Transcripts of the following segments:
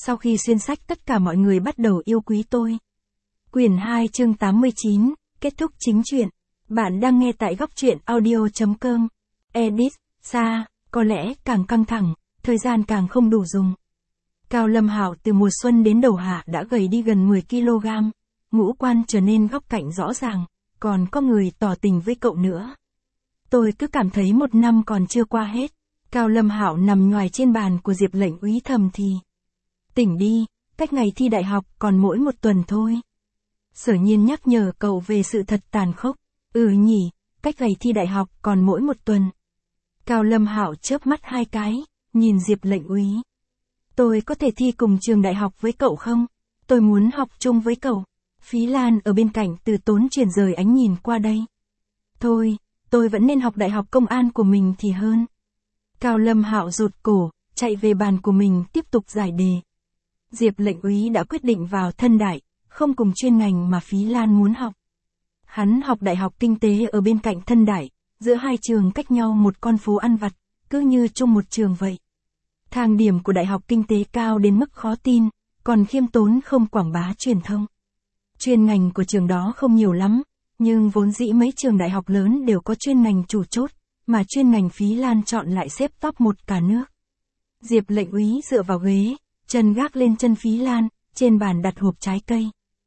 sau khi xuyên sách tất cả mọi người bắt đầu yêu quý tôi. Quyển 2 chương 89, kết thúc chính truyện. Bạn đang nghe tại góc truyện audio.com. Edit, Sa, có lẽ càng căng thẳng, thời gian càng không đủ dùng. Cao Lâm Hạo từ mùa xuân đến đầu hạ đã gầy đi gần 10 kg, ngũ quan trở nên góc cạnh rõ ràng, còn có người tỏ tình với cậu nữa. Tôi cứ cảm thấy một năm còn chưa qua hết. Cao Lâm Hạo nằm nhoài trên bàn của Diệp Lệnh Úy thầm thì. Tỉnh đi, cách ngày thi đại học còn mỗi một tuần thôi. Sở Nhiên nhắc nhở cậu về sự thật tàn khốc. Nhỉ, cách ngày thi đại học còn mỗi một tuần. Cao Lâm Hạo chớp mắt hai cái, nhìn Diệp Lệnh Úy. Tôi có thể thi cùng trường đại học với cậu không? Tôi muốn học chung với cậu. Phí Lan ở bên cạnh từ tốn chuyển rời ánh nhìn qua đây. Thôi, tôi vẫn nên học đại học công an của mình thì hơn. Cao Lâm Hạo rụt cổ, chạy về bàn của mình tiếp tục giải đề. Diệp Lệnh Úy đã quyết định vào thân đại, không cùng chuyên ngành mà Phí Lan muốn học. Hắn học đại học kinh tế ở bên cạnh thân đại, giữa hai trường cách nhau một con phố ăn vặt, cứ như chung một trường vậy. Thang điểm của đại học kinh tế cao đến mức khó tin, còn khiêm tốn không quảng bá truyền thông. Chuyên ngành của trường đó không nhiều lắm, nhưng vốn dĩ mấy trường đại học lớn đều có chuyên ngành chủ chốt, mà chuyên ngành Phí Lan chọn lại xếp top 1 cả nước. Diệp Lệnh Úy dựa vào ghế, chân gác lên chân Phí Lan, trên bàn đặt hộp trái cây.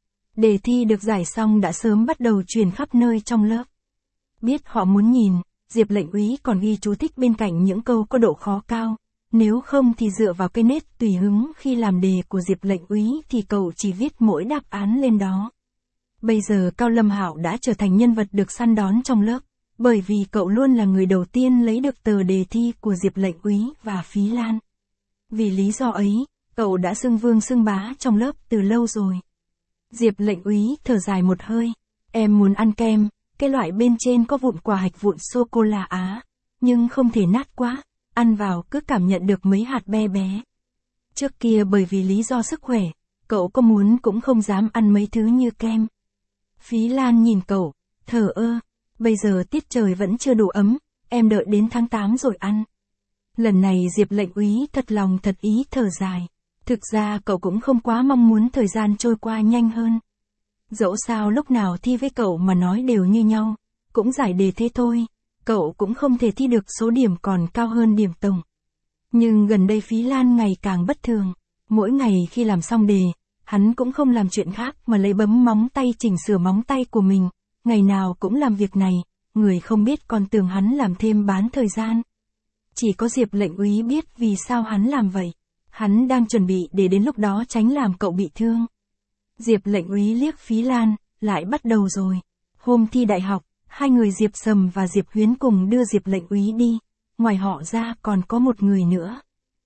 Đề thi được giải xong đã sớm bắt đầu truyền khắp nơi trong lớp. Biết họ muốn nhìn, Diệp Lệnh Úy còn ghi chú thích bên cạnh những câu có độ khó cao. Nếu không thì dựa vào cái nét tùy hứng khi làm đề của Diệp Lệnh Úy thì cậu chỉ viết mỗi đáp án lên đó. Bây giờ Cao Lâm Hạo đã trở thành nhân vật được săn đón trong lớp, bởi vì cậu luôn là người đầu tiên lấy được tờ đề thi của Diệp Lệnh Úy và Phí Lan. Vì lý do ấy, cậu đã xưng vương xưng bá trong lớp từ lâu rồi. Diệp Lệnh Úy thở dài một hơi, em muốn ăn kem, cái loại bên trên có vụn quả hạch vụn sô-cô-la Á, nhưng không thể nát quá. Ăn vào cứ cảm nhận được mấy hạt be bé. Trước kia bởi vì lý do sức khỏe, cậu có muốn cũng không dám ăn mấy thứ như kem. Phí Lan nhìn cậu, thờ ơ, bây giờ tiết trời vẫn chưa đủ ấm, em đợi đến tháng 8 rồi ăn. Lần này Diệp Lệnh Úy thật lòng thật ý thở dài. Thực ra cậu cũng không quá mong muốn thời gian trôi qua nhanh hơn. Dẫu sao lúc nào thi với cậu mà nói đều như nhau, cũng giải đề thế thôi. Cậu cũng không thể thi được số điểm còn cao hơn điểm tổng. Nhưng gần đây Phí Lan ngày càng bất thường. Mỗi ngày khi làm xong đề, hắn cũng không làm chuyện khác mà lấy bấm móng tay chỉnh sửa móng tay của mình. Ngày nào cũng làm việc này, người không biết còn tưởng hắn làm thêm bán thời gian. Chỉ có Diệp Lệnh Úy biết vì sao hắn làm vậy. Hắn đang chuẩn bị để đến lúc đó tránh làm cậu bị thương. Diệp Lệnh Úy liếc Phí Lan, lại bắt đầu rồi. Hôm thi đại học, hai người Diệp Sầm và Diệp Huyến cùng đưa Diệp Lệnh Úy đi, ngoài họ ra còn có một người nữa.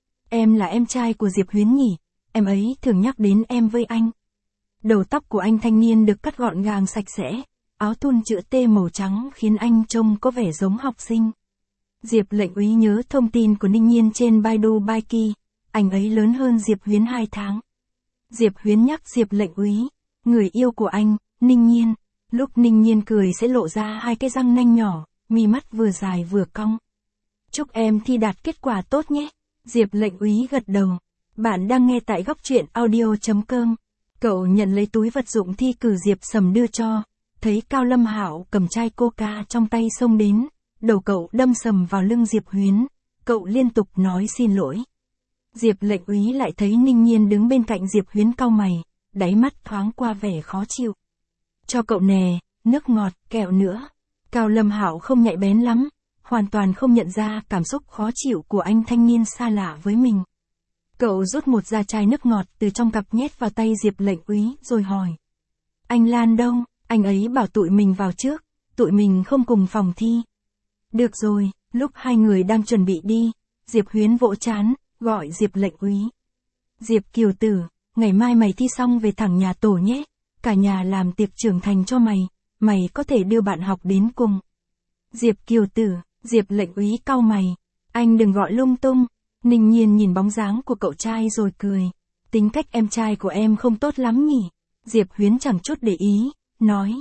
Em là em trai của Diệp Huyến nhỉ, em ấy thường nhắc đến em với anh. Đầu tóc của anh thanh niên được cắt gọn gàng sạch sẽ, áo thun chữ T màu trắng khiến anh trông có vẻ giống học sinh. Diệp Lệnh Úy nhớ thông tin của Ninh Nhiên trên Baidu Baiki, anh ấy lớn hơn Diệp Huyến 2 tháng. Diệp Huyến nhắc Diệp Lệnh Úy, người yêu của anh, Ninh Nhiên. Lúc Ninh Nhiên cười sẽ lộ ra hai cái răng nanh nhỏ, mi mắt vừa dài vừa cong. Chúc em thi đạt kết quả tốt nhé. Diệp Lệnh Úy gật đầu. Bạn đang nghe tại góc truyện audio.com. Cậu nhận lấy túi vật dụng thi cử Diệp Sầm đưa cho. Thấy Cao Lâm Hạo cầm chai coca trong tay xông đến. Đầu cậu đâm sầm vào lưng Diệp Huyến. Cậu liên tục nói xin lỗi. Diệp Lệnh Úy lại thấy Ninh Nhiên đứng bên cạnh Diệp Huyến cau mày. Đáy mắt thoáng qua vẻ khó chịu. Cho cậu nè, nước ngọt, kẹo nữa. Cao Lâm Hạo không nhạy bén lắm, hoàn toàn không nhận ra cảm xúc khó chịu của anh thanh niên xa lạ với mình. Cậu rút một da chai nước ngọt từ trong cặp nhét vào tay Diệp Lệnh Úy rồi hỏi. Anh Lan đâu, anh ấy bảo tụi mình vào trước, tụi mình không cùng phòng thi. Được rồi, lúc hai người đang chuẩn bị đi, Diệp Huyến vỗ trán, gọi Diệp Lệnh Úy. Diệp Kiều Tử, ngày mai mày thi xong về thẳng nhà tổ nhé. Cả nhà làm tiệc trưởng thành cho mày, mày có thể đưa bạn học đến cùng. Diệp Kiều Tử, Diệp Lệnh Úy cau mày, anh đừng gọi lung tung. Ninh Nhiên nhìn bóng dáng của cậu trai rồi cười. Tính cách em trai của em không tốt lắm nhỉ. Diệp Huyến chẳng chút để ý, nói.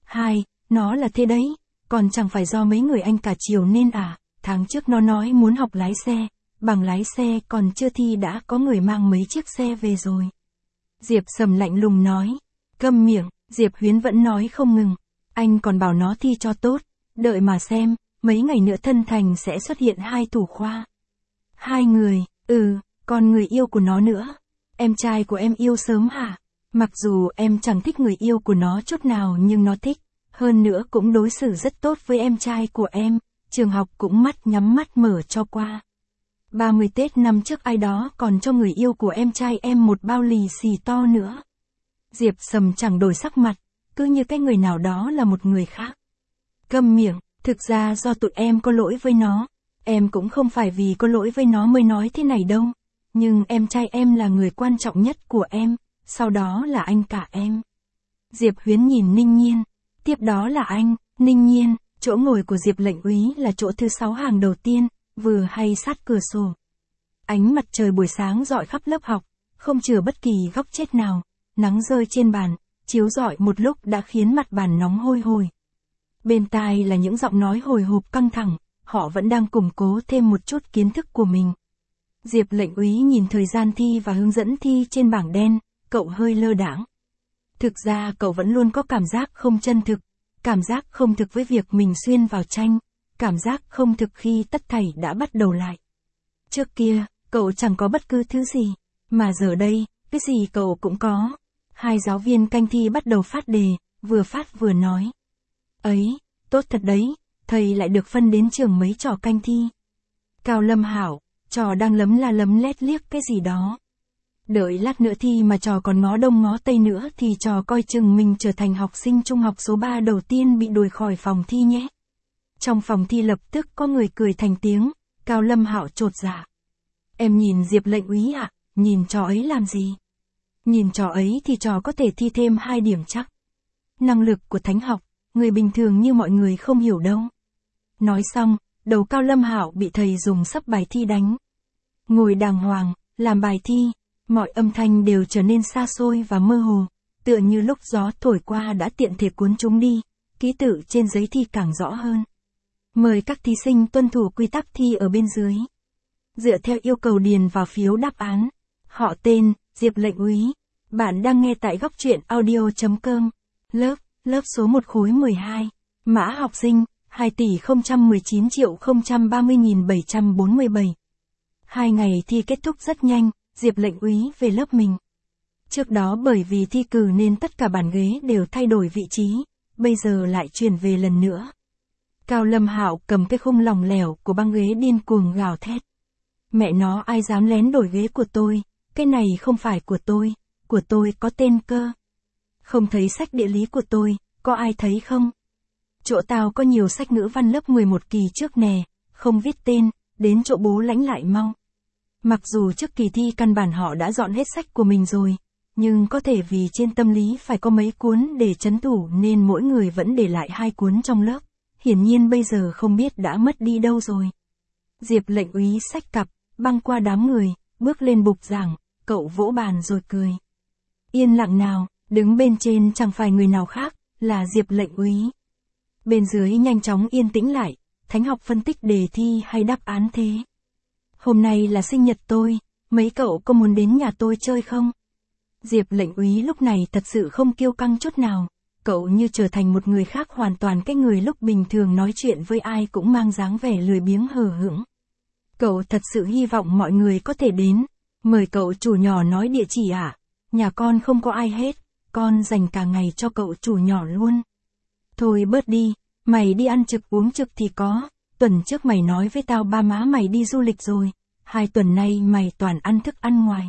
Nó là thế đấy, còn chẳng phải do mấy người anh cả chiều nên à. Tháng trước nó nói muốn học lái xe, bằng lái xe còn chưa thi đã có người mang mấy chiếc xe về rồi. Diệp Sầm lạnh lùng nói. Câm miệng, Diệp Huyến vẫn nói không ngừng. Anh còn bảo nó thi cho tốt, đợi mà xem, mấy ngày nữa Thân Thành sẽ xuất hiện 2 thủ khoa. 2 người, còn người yêu của nó nữa. Em trai của em yêu sớm hả? Mặc dù em chẳng thích người yêu của nó chút nào nhưng nó thích, hơn nữa cũng đối xử rất tốt với em trai của em, trường học cũng mắt nhắm mắt mở cho qua. 30 Tết năm trước ai đó còn cho người yêu của em trai em một bao lì xì to nữa. Diệp Sầm chẳng đổi sắc mặt, cứ như cái người nào đó là một người khác. Câm miệng, thực ra do tụi em có lỗi với nó, em cũng không phải vì có lỗi với nó mới nói thế này đâu, nhưng em trai em là người quan trọng nhất của em, sau đó là anh cả em. Diệp Huyến nhìn Ninh Nhiên, tiếp đó là anh, Ninh Nhiên, chỗ ngồi của Diệp lệnh úy là chỗ thứ 6 hàng đầu tiên, vừa hay sát cửa sổ. Ánh mặt trời buổi sáng rọi khắp lớp học, không chừa bất kỳ góc chết nào, nắng rơi trên bàn, chiếu rọi một lúc đã khiến mặt bàn nóng hôi hổi. Bên tai là những giọng nói hồi hộp căng thẳng, họ vẫn đang củng cố thêm một chút kiến thức của mình. Diệp lệnh úy nhìn thời gian thi và hướng dẫn thi trên bảng đen, cậu hơi lơ đãng. Thực ra cậu vẫn luôn có cảm giác không chân thực, cảm giác không thực với việc mình xuyên vào tranh, cảm giác không thực khi tất thảy đã bắt đầu lại. Trước kia, cậu chẳng có bất cứ thứ gì, mà giờ đây, cái gì cậu cũng có. 2 giáo viên canh thi bắt đầu phát đề, vừa phát vừa nói. Ấy, tốt thật đấy, thầy lại được phân đến trường mấy trò canh thi. Cao Lâm Hảo, trò đang lấm la lấm lét liếc cái gì đó. Đợi lát nữa thi mà trò còn ngó đông ngó tây nữa thì trò coi chừng mình trở thành học sinh trung học số 3 đầu tiên bị đuổi khỏi phòng thi nhé. Trong phòng thi lập tức có người cười thành tiếng, Cao Lâm Hạo chột dạ. Em nhìn Diệp lệnh úy ạ, nhìn trò ấy làm gì? Nhìn trò ấy thì trò có thể thi thêm 2 điểm chắc. Năng lực của thánh học, người bình thường như mọi người không hiểu đâu. Nói xong, đầu Cao Lâm Hạo bị thầy dùng sấp bài thi đánh. Ngồi đàng hoàng, làm bài thi, mọi âm thanh đều trở nên xa xôi và mơ hồ, tựa như lúc gió thổi qua đã tiện thể cuốn chúng đi, ký tự trên giấy thi càng rõ hơn. Mời các thí sinh tuân thủ quy tắc thi ở bên dưới. Dựa theo yêu cầu điền vào phiếu đáp án. Họ tên, Diệp lệnh úy. Bạn đang nghe tại góc truyện audio.com. Lớp số 1 khối 12. Mã học sinh, 2.019.030.747. 2 ngày thi kết thúc rất nhanh, Diệp lệnh úy về lớp mình. Trước đó bởi vì thi cử nên tất cả bàn ghế đều thay đổi vị trí, bây giờ lại chuyển về lần nữa. Cao Lâm Hạo cầm cái khung lỏng lẻo của băng ghế điên cuồng gào thét. Mẹ nó ai dám lén đổi ghế của tôi, cái này không phải của tôi có tên cơ. Không thấy sách địa lý của tôi, có ai thấy không? Chỗ tao có nhiều sách ngữ văn lớp 11 kỳ trước nè, không viết tên, đến chỗ bố lãnh lại mau. Mặc dù trước kỳ thi căn bản họ đã dọn hết sách của mình rồi, nhưng có thể vì trên tâm lý phải có mấy cuốn để trấn thủ nên mỗi người vẫn để lại 2 cuốn trong lớp. Hiển nhiên bây giờ không biết đã mất đi đâu rồi. Diệp lệnh úy xách cặp, băng qua đám người, bước lên bục giảng, cậu vỗ bàn rồi cười. Yên lặng nào, đứng bên trên chẳng phải người nào khác, là Diệp lệnh úy. Bên dưới nhanh chóng yên tĩnh lại, thánh học phân tích đề thi hay đáp án thế. Hôm nay là sinh nhật tôi, mấy cậu có muốn đến nhà tôi chơi không? Diệp lệnh úy lúc này thật sự không kiêu căng chút nào. Cậu như trở thành một người khác hoàn toàn, cái người lúc bình thường nói chuyện với ai cũng mang dáng vẻ lười biếng hờ hững. Cậu thật sự hy vọng mọi người có thể đến. Mời cậu chủ nhỏ nói địa chỉ à? Nhà con không có ai hết, con dành cả ngày cho cậu chủ nhỏ luôn. Thôi bớt đi, mày đi ăn trực uống trực thì có. Tuần trước mày nói với tao ba má mày đi du lịch rồi. 2 tuần nay mày toàn ăn thức ăn ngoài.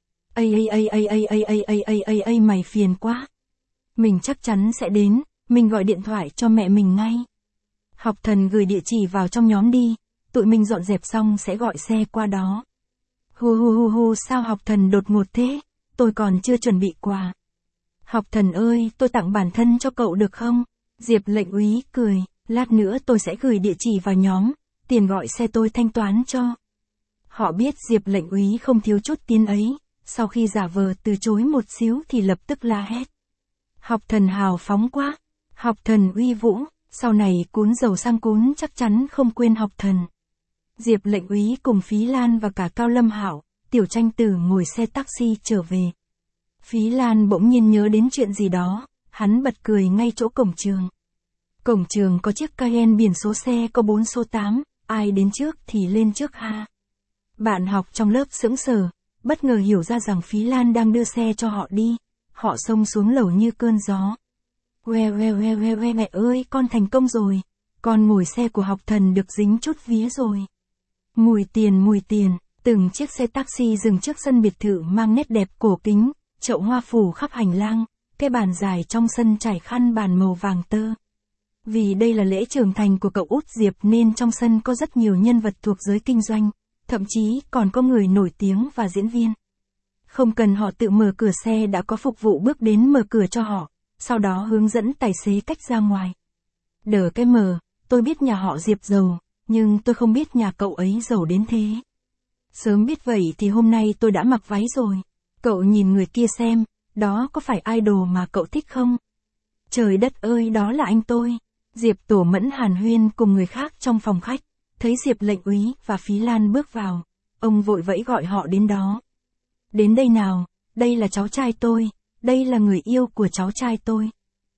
Mày phiền quá. Mình chắc chắn sẽ đến, mình gọi điện thoại cho mẹ mình ngay. Học thần gửi địa chỉ vào trong nhóm đi, tụi mình dọn dẹp xong sẽ gọi xe qua đó. Sao học thần đột ngột thế, tôi còn chưa chuẩn bị quà. Học thần ơi, tôi tặng bản thân cho cậu được không? Diệp lệnh úy cười, lát nữa tôi sẽ gửi địa chỉ vào nhóm, tiền gọi xe tôi thanh toán cho. Họ biết Diệp lệnh úy không thiếu chút tiền ấy, sau khi giả vờ từ chối một xíu thì lập tức la hét. Học thần hào phóng quá, học thần uy vũ, sau này cún dầu sang cún chắc chắn không quên học thần. Diệp lệnh úy cùng Phí Lan và cả Cao Lâm Hạo, Tiểu Tranh Tử ngồi xe taxi trở về. Phí Lan bỗng nhiên nhớ đến chuyện gì đó, hắn bật cười ngay chỗ cổng trường. Cổng trường có chiếc Cayenne biển số xe có 4 số 8, ai đến trước thì lên trước ha. Bạn học trong lớp sững sờ, bất ngờ hiểu ra rằng Phí Lan đang đưa xe cho họ đi. Họ xông xuống lầu như cơn gió. Mẹ ơi, con thành công rồi. Con ngồi xe của học thần được dính chút vía rồi. Mùi tiền, từng chiếc xe taxi dừng trước sân biệt thự mang nét đẹp cổ kính, chậu hoa phủ khắp hành lang, cái bàn dài trong sân trải khăn bàn màu vàng tơ. Vì đây là lễ trưởng thành của cậu út Diệp nên trong sân có rất nhiều nhân vật thuộc giới kinh doanh, thậm chí còn có người nổi tiếng và diễn viên. Không cần họ tự mở cửa xe đã có phục vụ bước đến mở cửa cho họ, sau đó hướng dẫn tài xế cách ra ngoài. Đờ cái mờ, tôi biết nhà họ Diệp giàu, nhưng tôi không biết nhà cậu ấy giàu đến thế. Sớm biết vậy thì hôm nay tôi đã mặc váy rồi. Cậu nhìn người kia xem, đó có phải idol mà cậu thích không? Trời đất ơi, đó là anh tôi. Diệp Tổ Mẫn hàn huyên cùng người khác trong phòng khách, thấy Diệp lệnh úy và Phí Lan bước vào, ông vội vẫy gọi họ đến đó. Đến đây nào, đây là cháu trai tôi, đây là người yêu của cháu trai tôi.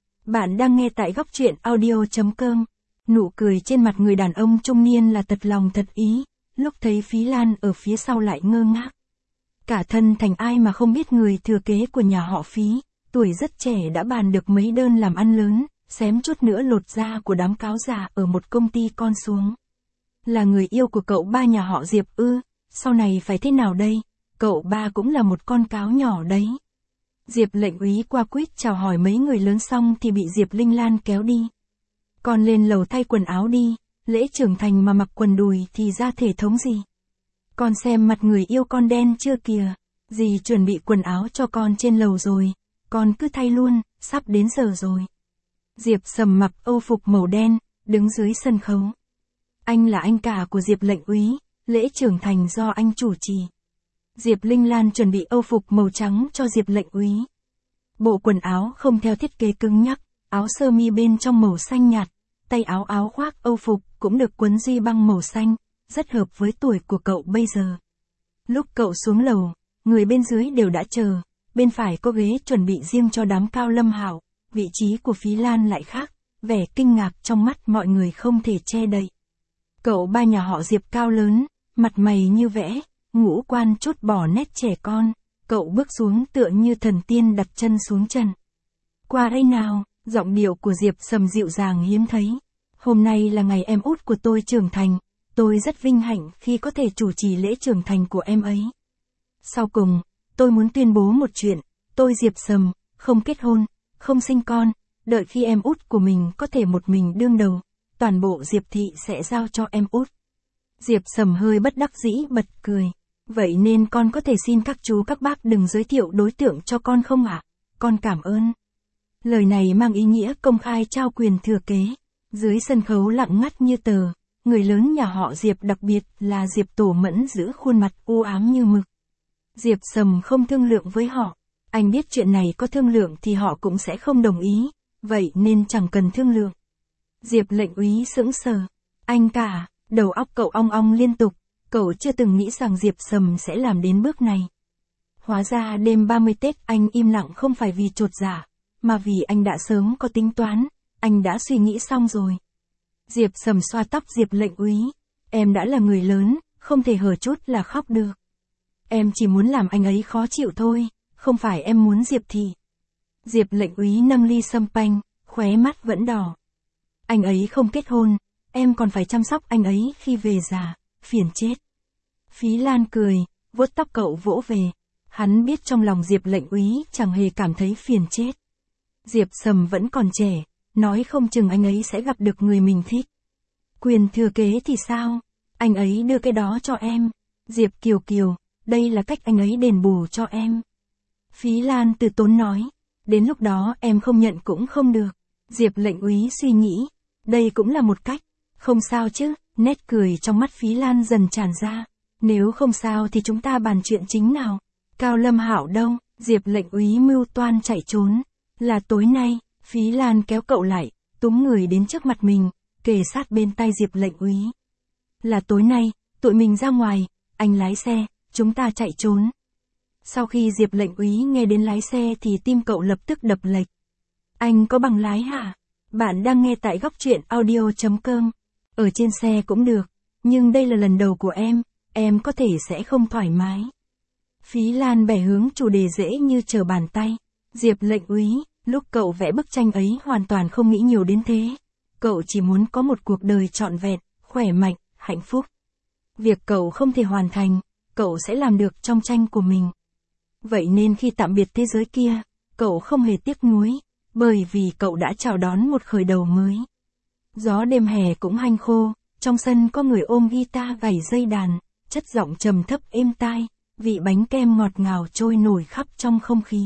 Bạn đang nghe tại góc truyện audio.com. Nụ cười trên mặt người đàn ông trung niên là thật lòng thật ý, lúc thấy Phí Lan ở phía sau lại ngơ ngác. Cả thân thành ai mà không biết người thừa kế của nhà họ Phí, tuổi rất trẻ đã bàn được mấy đơn làm ăn lớn, xém chút nữa lột da của đám cáo già ở một công ty con xuống. Là người yêu của cậu ba nhà họ Diệp ư, sau này phải thế nào đây, cậu ba cũng là một con cáo nhỏ đấy. Diệp lệnh úy qua quýt chào hỏi mấy người lớn xong thì bị Diệp Linh Lan kéo đi. Con lên lầu thay quần áo đi, lễ trưởng thành mà mặc quần đùi thì ra thể thống gì. Con xem mặt người yêu con đen chưa kìa, dì chuẩn bị quần áo cho con trên lầu rồi, con cứ thay luôn, sắp đến giờ rồi. Diệp Sầm mặc âu phục màu đen, đứng dưới sân khấu. Anh là anh cả của Diệp lệnh úy, lễ trưởng thành do anh chủ trì. Diệp Linh Lan chuẩn bị âu phục màu trắng cho Diệp lệnh úy. Bộ quần áo không theo thiết kế cứng nhắc, áo sơ mi bên trong màu xanh nhạt, tay áo khoác âu phục cũng được quấn ri băng màu xanh, rất hợp với tuổi của cậu bây giờ. Lúc cậu xuống lầu, người bên dưới đều đã chờ, bên phải có ghế chuẩn bị riêng cho đám Cao Lâm Hạo, vị trí của Phí Lan lại khác, vẻ kinh ngạc trong mắt mọi người không thể che đậy. Cậu ba nhà họ Diệp cao lớn, mặt mày như vẽ, ngũ quan chốt bỏ nét trẻ con, cậu bước xuống tựa như thần tiên đặt chân xuống trần. Qua đây nào, giọng điệu của Diệp Sầm dịu dàng hiếm thấy. Hôm nay là ngày em út của tôi trưởng thành, tôi rất vinh hạnh khi có thể chủ trì lễ trưởng thành của em ấy. Sau cùng, tôi muốn tuyên bố một chuyện, tôi Diệp Sầm, không kết hôn, không sinh con, đợi khi em út của mình có thể một mình đương đầu, toàn bộ Diệp thị sẽ giao cho em út. Diệp Sầm hơi bất đắc dĩ bật cười. Vậy nên con có thể xin các chú các bác đừng giới thiệu đối tượng cho con không ạ? Con cảm ơn. Lời này mang ý nghĩa công khai trao quyền thừa kế. Dưới sân khấu lặng ngắt như tờ, người lớn nhà họ Diệp đặc biệt là Diệp Tổ Mẫn giữ khuôn mặt u ám như mực. Diệp Sầm không thương lượng với họ. Anh biết chuyện này có thương lượng thì họ cũng sẽ không đồng ý, vậy nên chẳng cần thương lượng. Diệp lệnh úy sững sờ. Anh cả, đầu óc cậu ong ong liên tục. Cậu chưa từng nghĩ rằng Diệp Sầm sẽ làm đến bước này. Hóa ra đêm 30 Tết anh im lặng không phải vì chột dạ, mà vì anh đã sớm có tính toán, anh đã suy nghĩ xong rồi. Diệp Sầm xoa tóc Diệp lệnh úy. Em đã là người lớn, không thể hở chút là khóc được. Em chỉ muốn làm anh ấy khó chịu thôi, không phải em muốn Diệp thị. Diệp lệnh úy nâng ly sâm panh, khóe mắt vẫn đỏ. Anh ấy không kết hôn, em còn phải chăm sóc anh ấy khi về già. Phiền chết. Phí Lan cười, vuốt tóc cậu vỗ về. Hắn biết trong lòng Diệp lệnh úy chẳng hề cảm thấy phiền chết. Diệp Sầm vẫn còn trẻ, nói không chừng anh ấy sẽ gặp được người mình thích. Quyền thừa kế thì sao? Anh ấy đưa cái đó cho em. Diệp Kiều Kiều, đây là cách anh ấy đền bù cho em. Phí Lan từ tốn nói, đến lúc đó em không nhận cũng không được. Diệp lệnh úy suy nghĩ, đây cũng là một cách, không sao chứ. Nét cười trong mắt Phí Lan dần tràn ra. Nếu không sao thì chúng ta bàn chuyện chính nào. Cao Lâm Hạo đâu? Diệp lệnh úy mưu toan chạy trốn. Là tối nay. Phí Lan kéo cậu lại, túm người đến trước mặt mình, kề sát bên tay Diệp lệnh úy. Là tối nay, tụi mình ra ngoài, anh lái xe, chúng ta chạy trốn. Sau khi Diệp lệnh úy nghe đến lái xe thì tim cậu lập tức đập lệch. Anh có bằng lái hả? Bạn đang nghe tại góc truyện audio.com. Ở trên xe cũng được, nhưng đây là lần đầu của em có thể sẽ không thoải mái. Phí Lan bẻ hướng chủ đề dễ như trở bàn tay. Diệp lệnh úy, lúc cậu vẽ bức tranh ấy hoàn toàn không nghĩ nhiều đến thế. Cậu chỉ muốn có một cuộc đời trọn vẹn, khỏe mạnh, hạnh phúc. Việc cậu không thể hoàn thành, cậu sẽ làm được trong tranh của mình. Vậy nên khi tạm biệt thế giới kia, cậu không hề tiếc nuối, bởi vì cậu đã chào đón một khởi đầu mới. Gió đêm hè cũng hanh khô, trong sân có người ôm guitar gảy dây đàn, chất giọng trầm thấp êm tai, vị bánh kem ngọt ngào trôi nổi khắp trong không khí.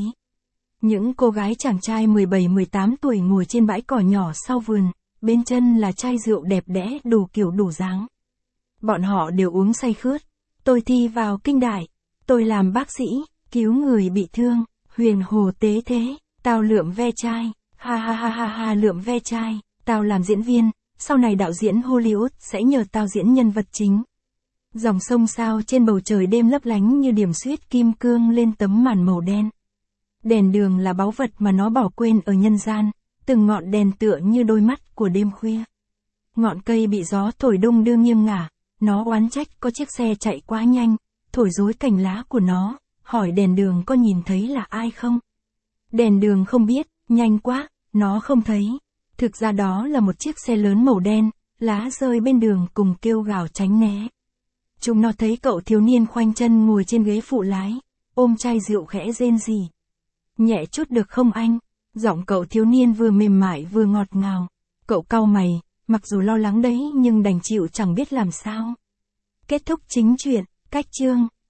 Những cô gái chàng trai 17-18 tuổi ngồi trên bãi cỏ nhỏ sau vườn, bên chân là chai rượu đẹp đẽ đủ kiểu đủ dáng. Bọn họ đều uống say khướt. Tôi thi vào kinh đại, tôi làm bác sĩ, cứu người bị thương, huyền hồ tế thế, tao lượm ve chai, ha ha ha ha ha lượm ve chai, tao làm diễn viên, sau này đạo diễn Hollywood sẽ nhờ tao diễn nhân vật chính. Dòng sông sao trên bầu trời đêm lấp lánh như điểm xuyết kim cương lên tấm màn màu đen. Đèn đường là báu vật mà nó bỏ quên ở nhân gian, từng ngọn đèn tựa như đôi mắt của đêm khuya. Ngọn cây bị gió thổi đung đưa nghiêng ngả, nó oán trách có chiếc xe chạy quá nhanh, thổi rối cành lá của nó, hỏi đèn đường có nhìn thấy là ai không? Đèn đường không biết, nhanh quá, nó không thấy. Thực ra đó là một chiếc xe lớn màu đen, lá rơi bên đường cùng kêu gào tránh né. Chúng nó thấy cậu thiếu niên khoanh chân ngồi trên ghế phụ lái, ôm chai rượu khẽ rên rỉ. Nhẹ chút được không anh? Giọng cậu thiếu niên vừa mềm mại vừa ngọt ngào. Cậu cau mày, mặc dù lo lắng đấy nhưng đành chịu chẳng biết làm sao. Kết thúc chính truyện, cách chương.